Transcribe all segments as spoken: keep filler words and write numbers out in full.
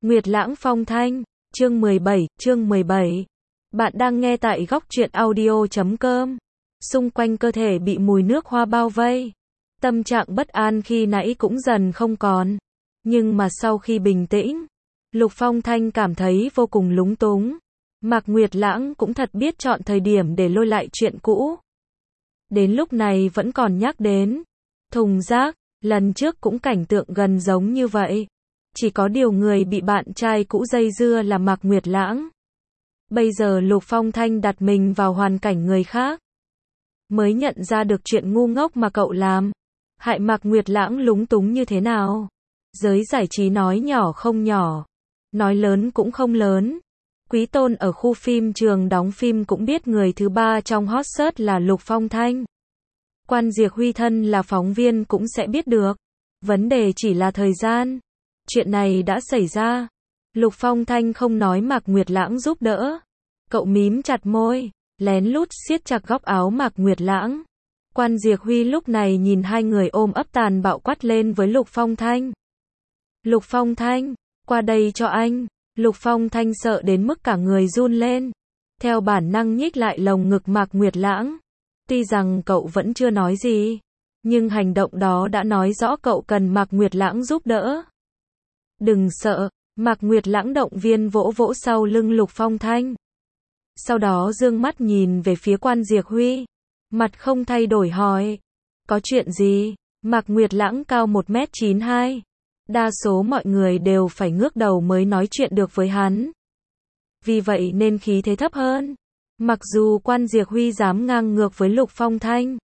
Nguyệt Lãng Phong Thanh, chương mười bảy, chương mười bảy. Bạn đang nghe tại góc truyện audio chấm com. Xung quanh cơ thể bị mùi nước hoa bao vây. Tâm trạng bất an khi nãy cũng dần không còn. Nhưng mà sau khi bình tĩnh, Lục Phong Thanh cảm thấy vô cùng lúng túng. Mạc Nguyệt Lãng cũng thật biết chọn thời điểm để lôi lại chuyện cũ. Đến lúc này vẫn còn nhắc đến. Thùng rác, lần trước cũng cảnh tượng gần giống như vậy. Chỉ có điều người bị bạn trai cũ dây dưa là Mạc Nguyệt Lãng. Bây giờ Lục Phong Thanh đặt mình vào hoàn cảnh người khác. Mới nhận ra được chuyện ngu ngốc mà cậu làm. Hại Mạc Nguyệt Lãng lúng túng như thế nào. Giới giải trí nói nhỏ không nhỏ. Nói lớn cũng không lớn. Quý Tôn ở khu phim trường đóng phim cũng biết người thứ ba trong hot search là Lục Phong Thanh. Quan Diệc Huy thân là phóng viên cũng sẽ biết được. Vấn đề chỉ là thời gian. Chuyện này đã xảy ra. Lục Phong Thanh không nói Mạc Nguyệt Lãng giúp đỡ. Cậu mím chặt môi, lén lút siết chặt góc áo Mạc Nguyệt Lãng. Quan Diệc Huy lúc này nhìn hai người ôm ấp tàn bạo quát lên với Lục Phong Thanh. Lục Phong Thanh, qua đây cho anh. Lục Phong Thanh sợ đến mức cả người run lên. Theo bản năng nhích lại lồng ngực Mạc Nguyệt Lãng. Tuy rằng cậu vẫn chưa nói gì, nhưng hành động đó đã nói rõ cậu cần Mạc Nguyệt Lãng giúp đỡ. Đừng sợ, Mạc Nguyệt Lãng động viên vỗ vỗ sau lưng Lục Phong Thanh. Sau đó dương mắt nhìn về phía Quan Diệc Huy. Mặt không thay đổi hỏi. Có chuyện gì? Mạc Nguyệt Lãng cao một mét chín mươi hai. Đa số mọi người đều phải ngước đầu mới nói chuyện được với hắn. Vì vậy nên khí thế thấp hơn. Mặc dù Quan Diệc Huy dám ngang ngược với Lục Phong Thanh,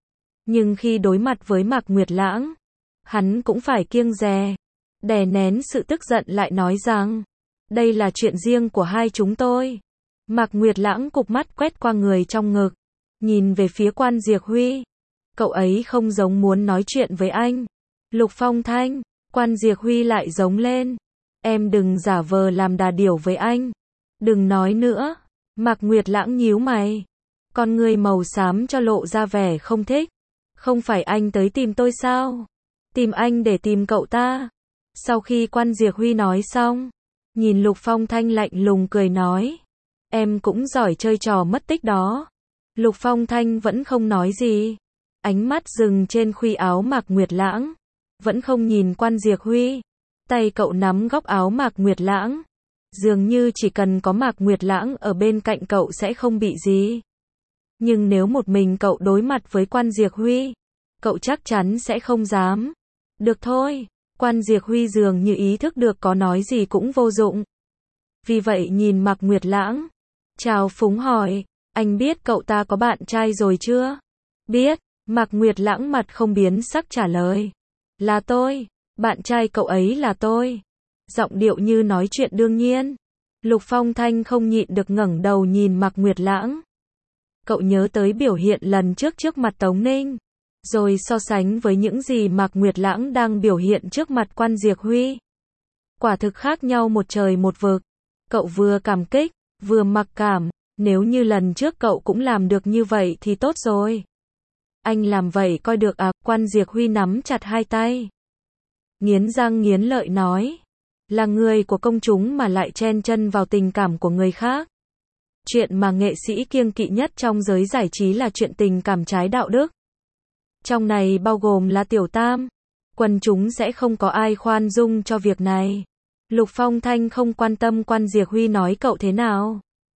nhưng khi đối mặt với Mạc Nguyệt Lãng, hắn cũng phải kiêng dè. Đè nén sự tức giận lại nói rằng, đây là chuyện riêng của hai chúng tôi. Mạc Nguyệt Lãng cụp mắt quét qua người trong ngực, nhìn về phía Quan Diệc Huy. Cậu ấy không giống muốn nói chuyện với anh. Lục Phong Thanh, Quan Diệc Huy lại giống lên. Em đừng giả vờ làm đà điểu với anh. Đừng nói nữa. Mạc Nguyệt Lãng nhíu mày. Con người màu xám cho lộ ra vẻ không thích. Không phải anh tới tìm tôi sao? Tìm anh để tìm cậu ta. Sau khi Quan Diệc Huy nói xong, nhìn Lục Phong Thanh lạnh lùng cười nói. Em cũng giỏi chơi trò mất tích đó. Lục Phong Thanh vẫn không nói gì. Ánh mắt dừng trên khuy áo Mạc Nguyệt Lãng. Vẫn không nhìn Quan Diệc Huy. Tay cậu nắm góc áo Mạc Nguyệt Lãng. Dường như chỉ cần có Mạc Nguyệt Lãng ở bên cạnh cậu sẽ không bị gì. Nhưng nếu một mình cậu đối mặt với Quan Diệc Huy, cậu chắc chắn sẽ không dám. Được thôi. Quan Diệc Huy dường như ý thức được có nói gì cũng vô dụng. Vì vậy nhìn Mạc Nguyệt Lãng. Chào phúng hỏi. Anh biết cậu ta có bạn trai rồi chưa? Biết. Mạc Nguyệt Lãng mặt không biến sắc trả lời. Là tôi. Bạn trai cậu ấy là tôi. Giọng điệu như nói chuyện đương nhiên. Lục Phong Thanh không nhịn được ngẩng đầu nhìn Mạc Nguyệt Lãng. Cậu nhớ tới biểu hiện lần trước trước mặt Tống Ninh. Rồi so sánh với những gì Mạc Nguyệt Lãng đang biểu hiện trước mặt Quan Diệc Huy. Quả thực khác nhau một trời một vực. Cậu vừa cảm kích, vừa mặc cảm. Nếu như lần trước cậu cũng làm được như vậy thì tốt rồi. Anh làm vậy coi được à? Quan Diệc Huy nắm chặt hai tay. Nghiến răng nghiến lợi nói. Là người của công chúng mà lại chen chân vào tình cảm của người khác. Chuyện mà nghệ sĩ kiêng kỵ nhất trong giới giải trí là chuyện tình cảm trái đạo đức. Trong này bao gồm là Tiểu Tam. Quần chúng sẽ không có ai khoan dung cho việc này. Lục Phong Thanh không quan tâm Quan Diệc Huy nói cậu thế nào.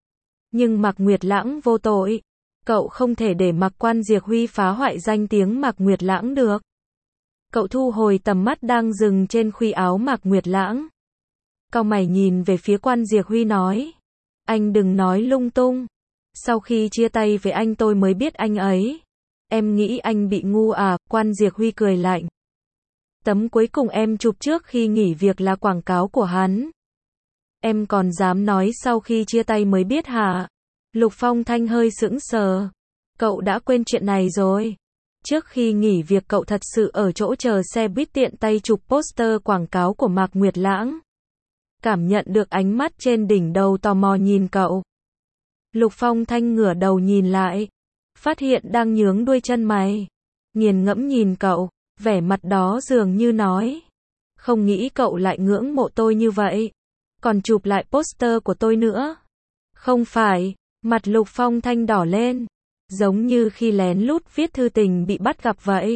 Nhưng Mạc Nguyệt Lãng vô tội. Cậu không thể để mặc Quan Diệc Huy phá hoại danh tiếng Mạc Nguyệt Lãng được. Cậu thu hồi tầm mắt đang dừng trên khuy áo Mạc Nguyệt Lãng. Cau mày nhìn về phía Quan Diệc Huy nói. Anh đừng nói lung tung. Sau khi chia tay với anh tôi mới biết anh ấy. Em nghĩ anh bị ngu à? Quan Diệc Huy cười lạnh. Tấm cuối cùng em chụp trước khi nghỉ việc là quảng cáo của hắn. Em còn dám nói sau khi chia tay mới biết hả? Lục Phong Thanh hơi sững sờ. Cậu đã quên chuyện này rồi. Trước khi nghỉ việc cậu thật sự ở chỗ chờ xe buýt tiện tay chụp poster quảng cáo của Mạc Nguyệt Lãng. Cảm nhận được ánh mắt trên đỉnh đầu tò mò nhìn cậu. Lục Phong Thanh ngửa đầu nhìn lại. Phát hiện đang nhướng đuôi chân mày. Nghiền ngẫm nhìn cậu. Vẻ mặt đó dường như nói. Không nghĩ cậu lại ngưỡng mộ tôi như vậy. còn chụp lại poster của tôi nữa. Không phải, mặt Lục Phong Thanh đỏ lên, giống như khi lén lút viết thư tình bị bắt gặp vậy.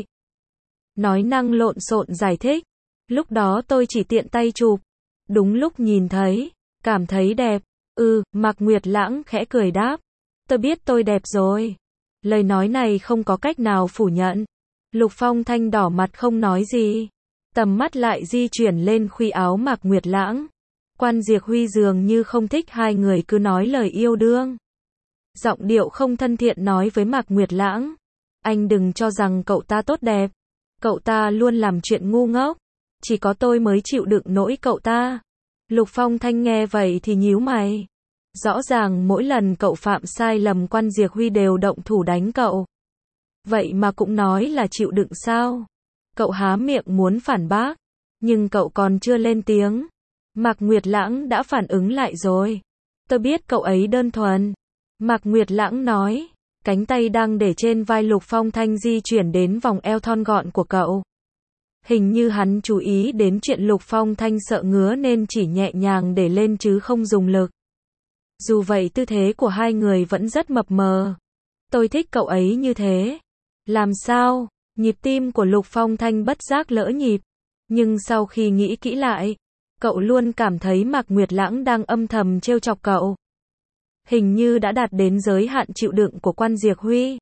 Nói năng lộn xộn giải thích, lúc đó tôi chỉ tiện tay chụp, đúng lúc nhìn thấy, cảm thấy đẹp. Ừ, Mạc Nguyệt Lãng khẽ cười đáp, tôi biết tôi đẹp rồi. Lời nói này không có cách nào phủ nhận. Lục Phong Thanh đỏ mặt không nói gì, tầm mắt lại di chuyển lên khuy áo Mạc Nguyệt Lãng. Quan Diệc Huy dường như không thích hai người cứ nói lời yêu đương. Giọng điệu không thân thiện nói với Mạc Nguyệt Lãng, anh đừng cho rằng cậu ta tốt đẹp. Cậu ta luôn làm chuyện ngu ngốc, chỉ có tôi mới chịu đựng nổi cậu ta. Lục Phong Thanh nghe vậy thì nhíu mày. Rõ ràng mỗi lần cậu phạm sai lầm Quan Diệc Huy đều động thủ đánh cậu. Vậy mà cũng nói là chịu đựng sao? Cậu há miệng muốn phản bác, nhưng cậu còn chưa lên tiếng. Mạc Nguyệt Lãng đã phản ứng lại rồi. Tôi biết cậu ấy đơn thuần. Mạc Nguyệt Lãng nói, cánh tay đang để trên vai Lục Phong Thanh di chuyển đến vòng eo thon gọn của cậu. Hình như hắn chú ý đến chuyện Lục Phong Thanh sợ ngứa nên chỉ nhẹ nhàng để lên chứ không dùng lực. Dù vậy tư thế của hai người vẫn rất mập mờ. Tôi thích cậu ấy như thế. Làm sao? Nhịp tim của Lục Phong Thanh bất giác lỡ nhịp. Nhưng sau khi nghĩ kỹ lại, cậu luôn cảm thấy Mạc Nguyệt Lãng đang âm thầm trêu chọc cậu. Hình như đã đạt đến giới hạn chịu đựng của Quan Diệc Huy.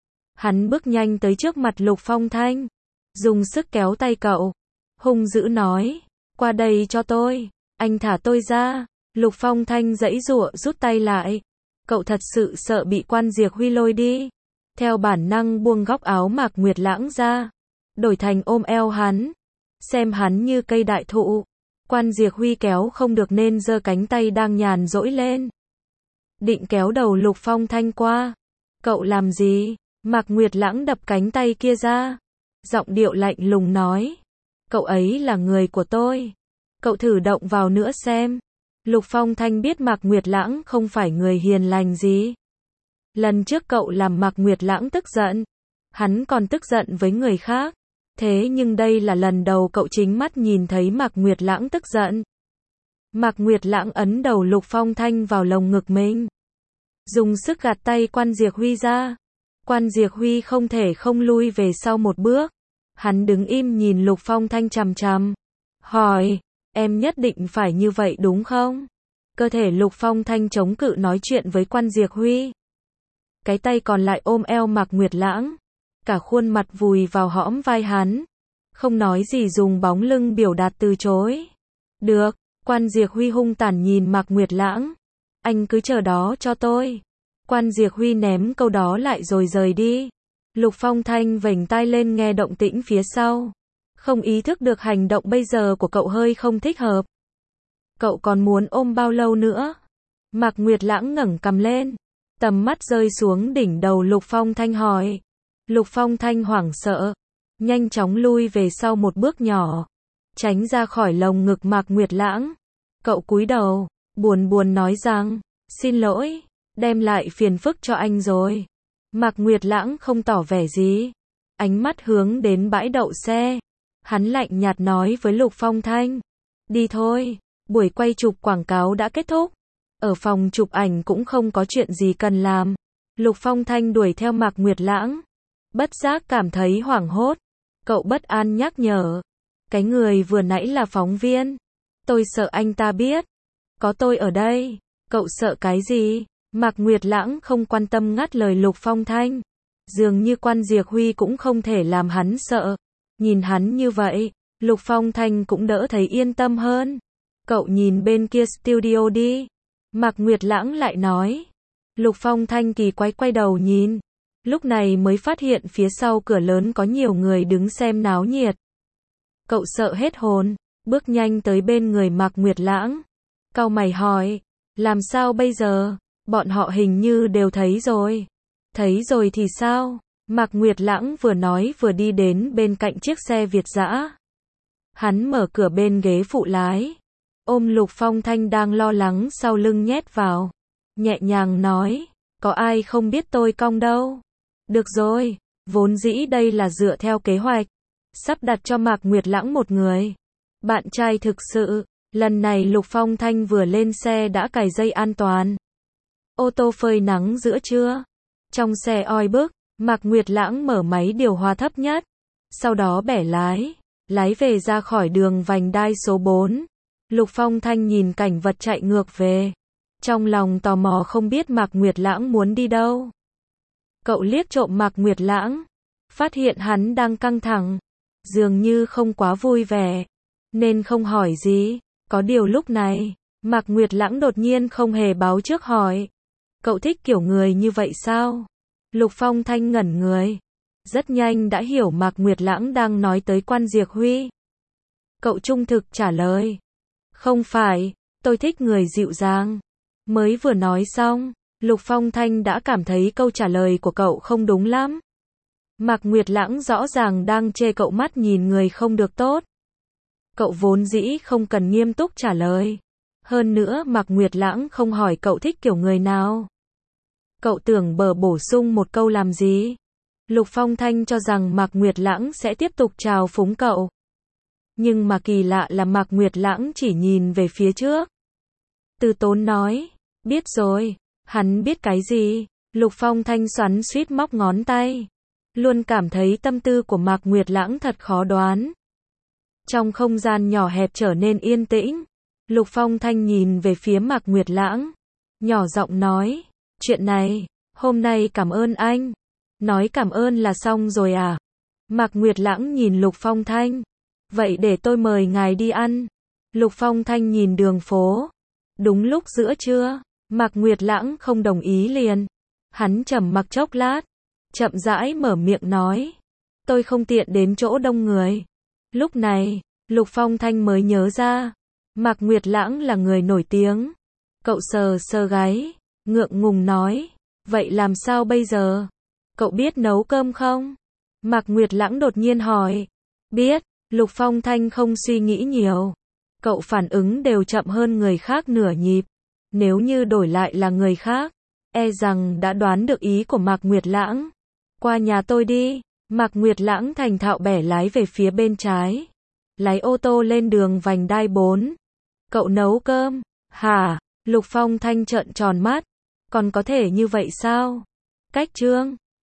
Hắn bước nhanh tới trước mặt Lục Phong Thanh, dùng sức kéo tay cậu, hung dữ nói, qua đây cho tôi, anh thả tôi ra. Lục Phong Thanh giãy giụa rút tay lại. Cậu thật sự sợ bị Quan Diệc Huy lôi đi. Theo bản năng buông góc áo Mạc Nguyệt Lãng ra, đổi thành ôm eo hắn, xem hắn như cây đại thụ. Quan Diệc Huy kéo không được nên giơ cánh tay đang nhàn rỗi lên, định kéo đầu Lục Phong Thanh qua. Cậu làm gì? Mạc Nguyệt Lãng đập cánh tay kia ra, giọng điệu lạnh lùng nói, cậu ấy là người của tôi, cậu thử động vào nữa xem. Lục Phong Thanh biết Mạc Nguyệt Lãng không phải người hiền lành gì. Lần trước cậu làm Mạc Nguyệt Lãng tức giận, hắn còn tức giận với người khác. Thế nhưng đây là lần đầu cậu chính mắt nhìn thấy Mạc Nguyệt Lãng tức giận. Mạc Nguyệt Lãng ấn đầu Lục Phong Thanh vào lồng ngực mình, dùng sức gạt tay Quan Diệc Huy ra. Quan Diệc Huy không thể không lui về sau một bước. Hắn đứng im nhìn Lục Phong Thanh chằm chằm, hỏi, em nhất định phải như vậy đúng không? Cơ thể Lục Phong Thanh chống cự nói chuyện với Quan Diệc Huy. Cái tay còn lại ôm eo Mạc Nguyệt Lãng, cả khuôn mặt vùi vào hõm vai hắn, không nói gì dùng bóng lưng biểu đạt từ chối. Được, Quan Diệc Huy hung tàn nhìn Mạc Nguyệt Lãng, anh cứ chờ đó cho tôi. Quan Diệc Huy ném câu đó lại rồi rời đi. Lục Phong Thanh vểnh tai lên nghe động tĩnh phía sau, không ý thức được hành động bây giờ của cậu hơi không thích hợp. Cậu còn muốn ôm bao lâu nữa? Mạc Nguyệt Lãng ngẩng cằm lên, tầm mắt rơi xuống đỉnh đầu Lục Phong Thanh hỏi. Lục Phong Thanh hoảng sợ, nhanh chóng lui về sau một bước nhỏ, tránh ra khỏi lồng ngực Mạc Nguyệt Lãng. Cậu cúi đầu, buồn buồn nói rằng, xin lỗi, đem lại phiền phức cho anh rồi. Mạc Nguyệt Lãng không tỏ vẻ gì, ánh mắt hướng đến bãi đậu xe. Hắn lạnh nhạt nói với Lục Phong Thanh, đi thôi, buổi quay chụp quảng cáo đã kết thúc. Ở phòng chụp ảnh cũng không có chuyện gì cần làm. Lục Phong Thanh đuổi theo Mạc Nguyệt Lãng, bất giác cảm thấy hoảng hốt. Cậu bất an nhắc nhở, cái người vừa nãy là phóng viên, tôi sợ anh ta biết, có tôi ở đây. Cậu sợ cái gì? Mạc Nguyệt Lãng không quan tâm ngắt lời Lục Phong Thanh. Dường như Quan Diệc Huy cũng không thể làm hắn sợ. Nhìn hắn như vậy, Lục Phong Thanh cũng đỡ thấy yên tâm hơn. Cậu nhìn bên kia studio đi. Mạc Nguyệt Lãng lại nói. Lục Phong Thanh kỳ quái quay đầu nhìn. Lúc này mới phát hiện phía sau cửa lớn có nhiều người đứng xem náo nhiệt. Cậu sợ hết hồn, bước nhanh tới bên người Mạc Nguyệt Lãng. Cau mày hỏi, làm sao bây giờ? Bọn họ hình như đều thấy rồi. Thấy rồi thì sao? Mạc Nguyệt Lãng vừa nói vừa đi đến bên cạnh chiếc xe Việt dã. Hắn mở cửa bên ghế phụ lái, ôm Lục Phong Thanh đang lo lắng sau lưng nhét vào. Nhẹ nhàng nói, có ai không biết tôi cong đâu. Được rồi, vốn dĩ đây là dựa theo kế hoạch, sắp đặt cho Mạc Nguyệt Lãng một người bạn trai thực sự. Lần này Lục Phong Thanh vừa lên xe đã cài dây an toàn. Ô tô phơi nắng giữa trưa. Trong xe oi bức, Mạc Nguyệt Lãng mở máy điều hòa thấp nhất. Sau đó bẻ lái, lái về ra khỏi đường vành đai số bốn. Lục Phong Thanh nhìn cảnh vật chạy ngược về. Trong lòng tò mò không biết Mạc Nguyệt Lãng muốn đi đâu. Cậu liếc trộm Mạc Nguyệt Lãng, phát hiện hắn đang căng thẳng, dường như không quá vui vẻ, nên không hỏi gì. Có điều lúc này, Mạc Nguyệt Lãng đột nhiên không hề báo trước hỏi. Cậu thích kiểu người như vậy sao? Lục Phong Thanh ngẩn người. Rất nhanh đã hiểu Mạc Nguyệt Lãng đang nói tới Quan Diệc Huy. Cậu trung thực trả lời. Không phải, tôi thích người dịu dàng. Mới vừa nói xong, Lục Phong Thanh đã cảm thấy câu trả lời của cậu không đúng lắm. Mạc Nguyệt Lãng rõ ràng đang chê cậu mắt nhìn người không được tốt. Cậu vốn dĩ không cần nghiêm túc trả lời. Hơn nữa Mạc Nguyệt Lãng không hỏi cậu thích kiểu người nào. Cậu tưởng bờ bổ sung một câu làm gì? Lục Phong Thanh cho rằng Mạc Nguyệt Lãng sẽ tiếp tục trào phúng cậu. Nhưng mà kỳ lạ là Mạc Nguyệt Lãng chỉ nhìn về phía trước. Từ Tốn nói, biết rồi. Hắn biết cái gì? Lục Phong Thanh xoắn suýt móc ngón tay. Luôn cảm thấy tâm tư của Mạc Nguyệt Lãng thật khó đoán. Trong không gian nhỏ hẹp trở nên yên tĩnh, Lục Phong Thanh nhìn về phía Mạc Nguyệt Lãng, nhỏ giọng nói, chuyện này, hôm nay cảm ơn anh. Nói cảm ơn là xong rồi à? Mạc Nguyệt Lãng nhìn Lục Phong Thanh, vậy để tôi mời ngài đi ăn. Lục Phong Thanh nhìn đường phố, đúng lúc giữa trưa, Mạc Nguyệt Lãng không đồng ý liền. Hắn trầm mặc chốc lát, chậm rãi mở miệng nói, tôi không tiện đến chỗ đông người. Lúc này, Lục Phong Thanh mới nhớ ra, Mạc Nguyệt Lãng là người nổi tiếng. Cậu sờ sờ gáy, ngượng ngùng nói, vậy làm sao bây giờ? Cậu biết nấu cơm không? Mạc Nguyệt Lãng đột nhiên hỏi. Biết. Lục Phong Thanh không suy nghĩ nhiều. Cậu phản ứng đều chậm hơn người khác nửa nhịp. Nếu như đổi lại là người khác, e rằng đã đoán được ý của Mạc Nguyệt Lãng. Qua nhà tôi đi. Mạc Nguyệt Lãng thành thạo bẻ lái về phía bên trái. Lái ô tô lên đường vành đai bốn. Cậu nấu cơm? Hả? Lục Phong Thanh trợn tròn mắt. Còn có thể như vậy sao? Cách trương.